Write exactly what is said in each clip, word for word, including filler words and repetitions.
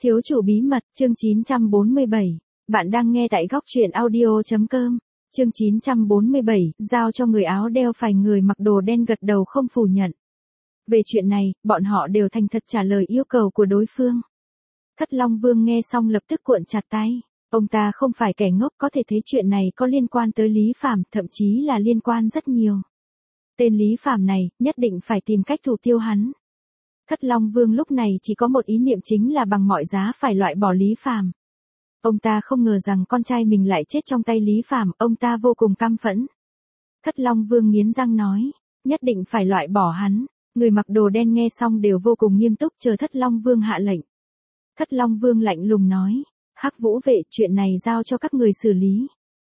Thiếu chủ bí mật, chương chín trăm bốn mươi bảy. Bạn đang nghe tại góc truyện audio.com. Chương chín trăm bốn mươi bảy, giao cho người áo đeo phải người mặc đồ đen gật đầu không phủ nhận. Về chuyện này, bọn họ đều thành thật trả lời yêu cầu của đối phương. Thất Long Vương nghe xong lập tức cuộn chặt tay. Ông ta không phải kẻ ngốc, có thể thấy chuyện này có liên quan tới Lý Phàm, thậm chí là liên quan rất nhiều. Tên Lý Phàm này, nhất định phải tìm cách thủ tiêu hắn. Thất Long Vương lúc này chỉ có một ý niệm, chính là bằng mọi giá phải loại bỏ Lý Phàm. Ông ta không ngờ rằng con trai mình lại chết trong tay Lý Phàm, ông ta vô cùng căm phẫn. Thất Long Vương nghiến răng nói, nhất định phải loại bỏ hắn. Người mặc đồ đen nghe xong đều vô cùng nghiêm túc chờ Thất Long Vương hạ lệnh. Thất Long Vương lạnh lùng nói, Hắc Vũ vệ, chuyện này giao cho các người xử lý.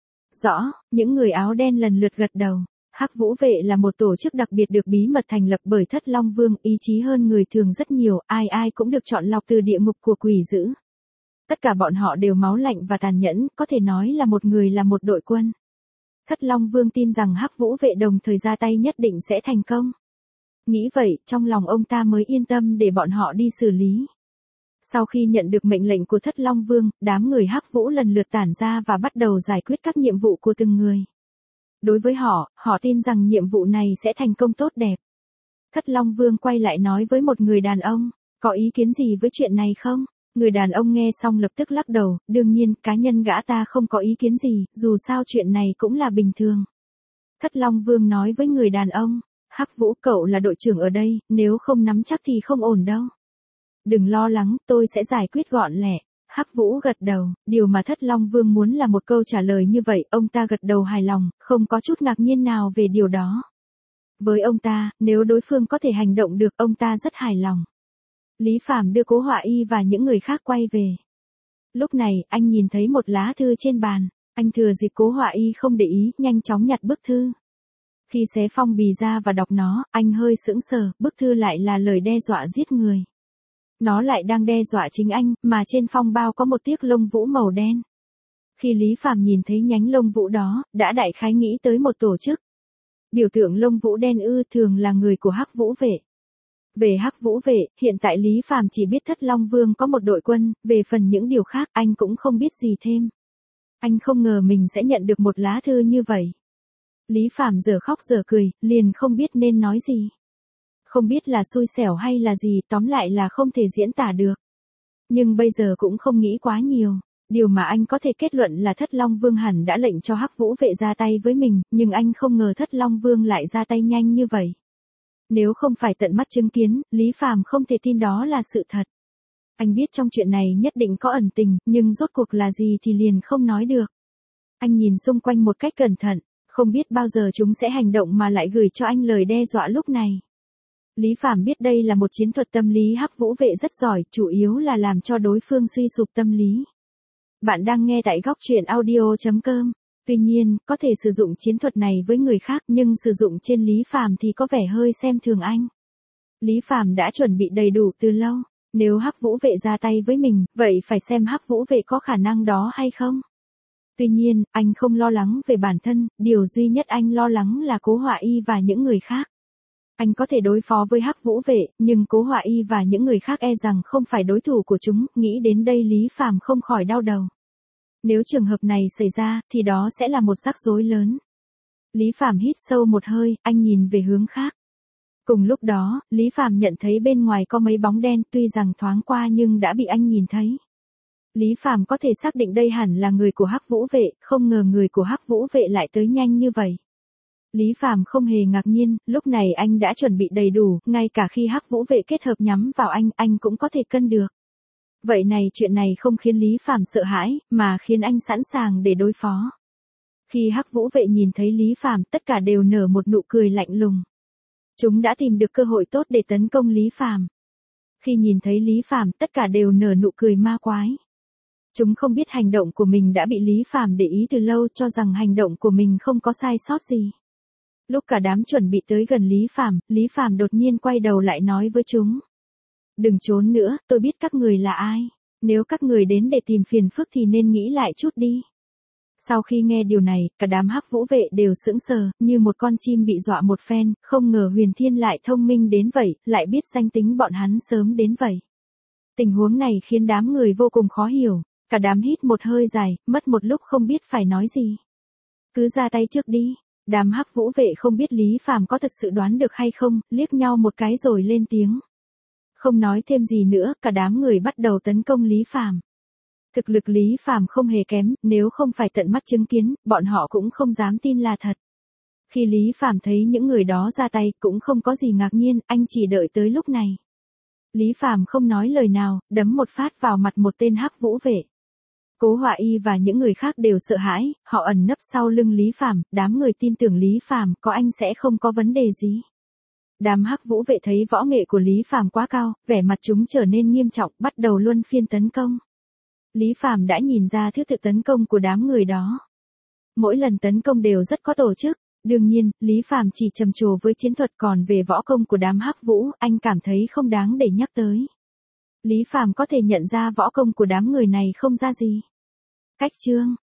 Rõ, những người áo đen lần lượt gật đầu. Hắc Vũ vệ là một tổ chức đặc biệt được bí mật thành lập bởi Thất Long Vương, ý chí hơn người thường rất nhiều, ai ai cũng được chọn lọc từ địa ngục của quỷ dữ. Tất cả bọn họ đều máu lạnh và tàn nhẫn, có thể nói là một người là một đội quân. Thất Long Vương tin rằng Hắc Vũ vệ đồng thời ra tay nhất định sẽ thành công. Nghĩ vậy, trong lòng ông ta mới yên tâm để bọn họ đi xử lý. Sau khi nhận được mệnh lệnh của Thất Long Vương, đám người Hắc Vũ lần lượt tản ra và bắt đầu giải quyết các nhiệm vụ của từng người. Đối với họ, họ tin rằng nhiệm vụ này sẽ thành công tốt đẹp. Thất Long Vương quay lại nói với một người đàn ông, có ý kiến gì với chuyện này không? Người đàn ông nghe xong lập tức lắc đầu, đương nhiên, cá nhân gã ta không có ý kiến gì, dù sao chuyện này cũng là bình thường. Thất Long Vương nói với người đàn ông, Hắc Vũ, cậu là đội trưởng ở đây, nếu không nắm chắc thì không ổn đâu. Đừng lo lắng, tôi sẽ giải quyết gọn lẹ. Hắc Vũ gật đầu, điều mà Thất Long Vương muốn là một câu trả lời như vậy, ông ta gật đầu hài lòng, không có chút ngạc nhiên nào về điều đó. Với ông ta, nếu đối phương có thể hành động được, ông ta rất hài lòng. Lý Phàm đưa Cố Họa Y và những người khác quay về. Lúc này, anh nhìn thấy một lá thư trên bàn, anh thừa dịp Cố Họa Y không để ý, nhanh chóng nhặt bức thư. Khi xé phong bì ra và đọc nó, anh hơi sững sờ, bức thư lại là lời đe dọa giết người. Nó lại đang đe dọa chính anh, mà trên phong bao có một tiếc lông vũ màu đen. Khi Lý Phàm nhìn thấy nhánh lông vũ đó, đã đại khái nghĩ tới một tổ chức. Biểu tượng lông vũ đen ư, thường là người của Hắc Vũ vệ. Về Hắc Vũ vệ, hiện tại Lý Phàm chỉ biết Thất Long Vương có một đội quân, về phần những điều khác anh cũng không biết gì thêm. Anh không ngờ mình sẽ nhận được một lá thư như vậy. Lý Phàm giờ khóc giờ cười, liền không biết nên nói gì. Không biết là xui xẻo hay là gì, tóm lại là không thể diễn tả được. Nhưng bây giờ cũng không nghĩ quá nhiều. Điều mà anh có thể kết luận là Thất Long Vương hẳn đã lệnh cho Hắc Vũ vệ ra tay với mình, nhưng anh không ngờ Thất Long Vương lại ra tay nhanh như vậy. Nếu không phải tận mắt chứng kiến, Lý Phàm không thể tin đó là sự thật. Anh biết trong chuyện này nhất định có ẩn tình, nhưng rốt cuộc là gì thì liền không nói được. Anh nhìn xung quanh một cách cẩn thận, không biết bao giờ chúng sẽ hành động mà lại gửi cho anh lời đe dọa lúc này. Lý Phàm biết đây là một chiến thuật tâm lý Hắc Vũ vệ rất giỏi, chủ yếu là làm cho đối phương suy sụp tâm lý. Bạn đang nghe tại góc truyện audio.com. Tuy nhiên, có thể sử dụng chiến thuật này với người khác, nhưng sử dụng trên Lý Phàm thì có vẻ hơi xem thường anh. Lý Phàm đã chuẩn bị đầy đủ từ lâu, nếu Hắc Vũ vệ ra tay với mình, vậy phải xem Hắc Vũ vệ có khả năng đó hay không. Tuy nhiên, anh không lo lắng về bản thân, điều duy nhất anh lo lắng là Cố Họa Y và những người khác. Anh có thể đối phó với Hắc Vũ vệ, nhưng Cố Họa Y và những người khác e rằng không phải đối thủ của chúng, nghĩ đến đây Lý Phàm không khỏi đau đầu. Nếu trường hợp này xảy ra, thì đó sẽ là một rắc rối lớn. Lý Phàm hít sâu một hơi, anh nhìn về hướng khác. Cùng lúc đó, Lý Phàm nhận thấy bên ngoài có mấy bóng đen, tuy rằng thoáng qua nhưng đã bị anh nhìn thấy. Lý Phàm có thể xác định đây hẳn là người của Hắc Vũ vệ, không ngờ người của Hắc Vũ vệ lại tới nhanh như vậy. Lý Phàm không hề ngạc nhiên, lúc này anh đã chuẩn bị đầy đủ, ngay cả khi Hắc Vũ vệ kết hợp nhắm vào anh, anh cũng có thể cân được. Vậy này, chuyện này không khiến Lý Phàm sợ hãi, mà khiến anh sẵn sàng để đối phó. Khi Hắc Vũ vệ nhìn thấy Lý Phàm, tất cả đều nở một nụ cười lạnh lùng. Chúng đã tìm được cơ hội tốt để tấn công Lý Phàm. Khi nhìn thấy Lý Phàm, tất cả đều nở nụ cười ma quái. Chúng không biết hành động của mình đã bị Lý Phàm để ý từ lâu, cho rằng hành động của mình không có sai sót gì. Lúc cả đám chuẩn bị tới gần Lý Phàm, Lý Phàm đột nhiên quay đầu lại nói với chúng. Đừng trốn nữa, tôi biết các người là ai. Nếu các người đến để tìm phiền phức thì nên nghĩ lại chút đi. Sau khi nghe điều này, cả đám Hắc Vũ vệ đều sững sờ, như một con chim bị dọa một phen, không ngờ Huyền Thiên lại thông minh đến vậy, lại biết danh tính bọn hắn sớm đến vậy. Tình huống này khiến đám người vô cùng khó hiểu, cả đám hít một hơi dài, mất một lúc không biết phải nói gì. Cứ ra tay trước đi. Đám Hắc Vũ vệ không biết Lý Phàm có thật sự đoán được hay không, liếc nhau một cái rồi lên tiếng. Không nói thêm gì nữa, cả đám người bắt đầu tấn công Lý Phàm. Thực lực Lý Phàm không hề kém, nếu không phải tận mắt chứng kiến, bọn họ cũng không dám tin là thật. Khi Lý Phàm thấy những người đó ra tay, cũng không có gì ngạc nhiên, anh chỉ đợi tới lúc này. Lý Phàm không nói lời nào, đấm một phát vào mặt một tên Hắc Vũ vệ. Cố Họa Y và những người khác đều sợ hãi, họ ẩn nấp sau lưng Lý Phàm, đám người tin tưởng Lý Phàm, có anh sẽ không có vấn đề gì. Đám Hắc Vũ vệ thấy võ nghệ của Lý Phàm quá cao, vẻ mặt chúng trở nên nghiêm trọng, bắt đầu luân phiên tấn công. Lý Phàm đã nhìn ra thứ tự tấn công của đám người đó. Mỗi lần tấn công đều rất có tổ chức, đương nhiên, Lý Phàm chỉ trầm trồ với chiến thuật, còn về võ công của đám Hắc Vũ, anh cảm thấy không đáng để nhắc tới. Lý Phàm có thể nhận ra võ công của đám người này không ra gì. Cách chương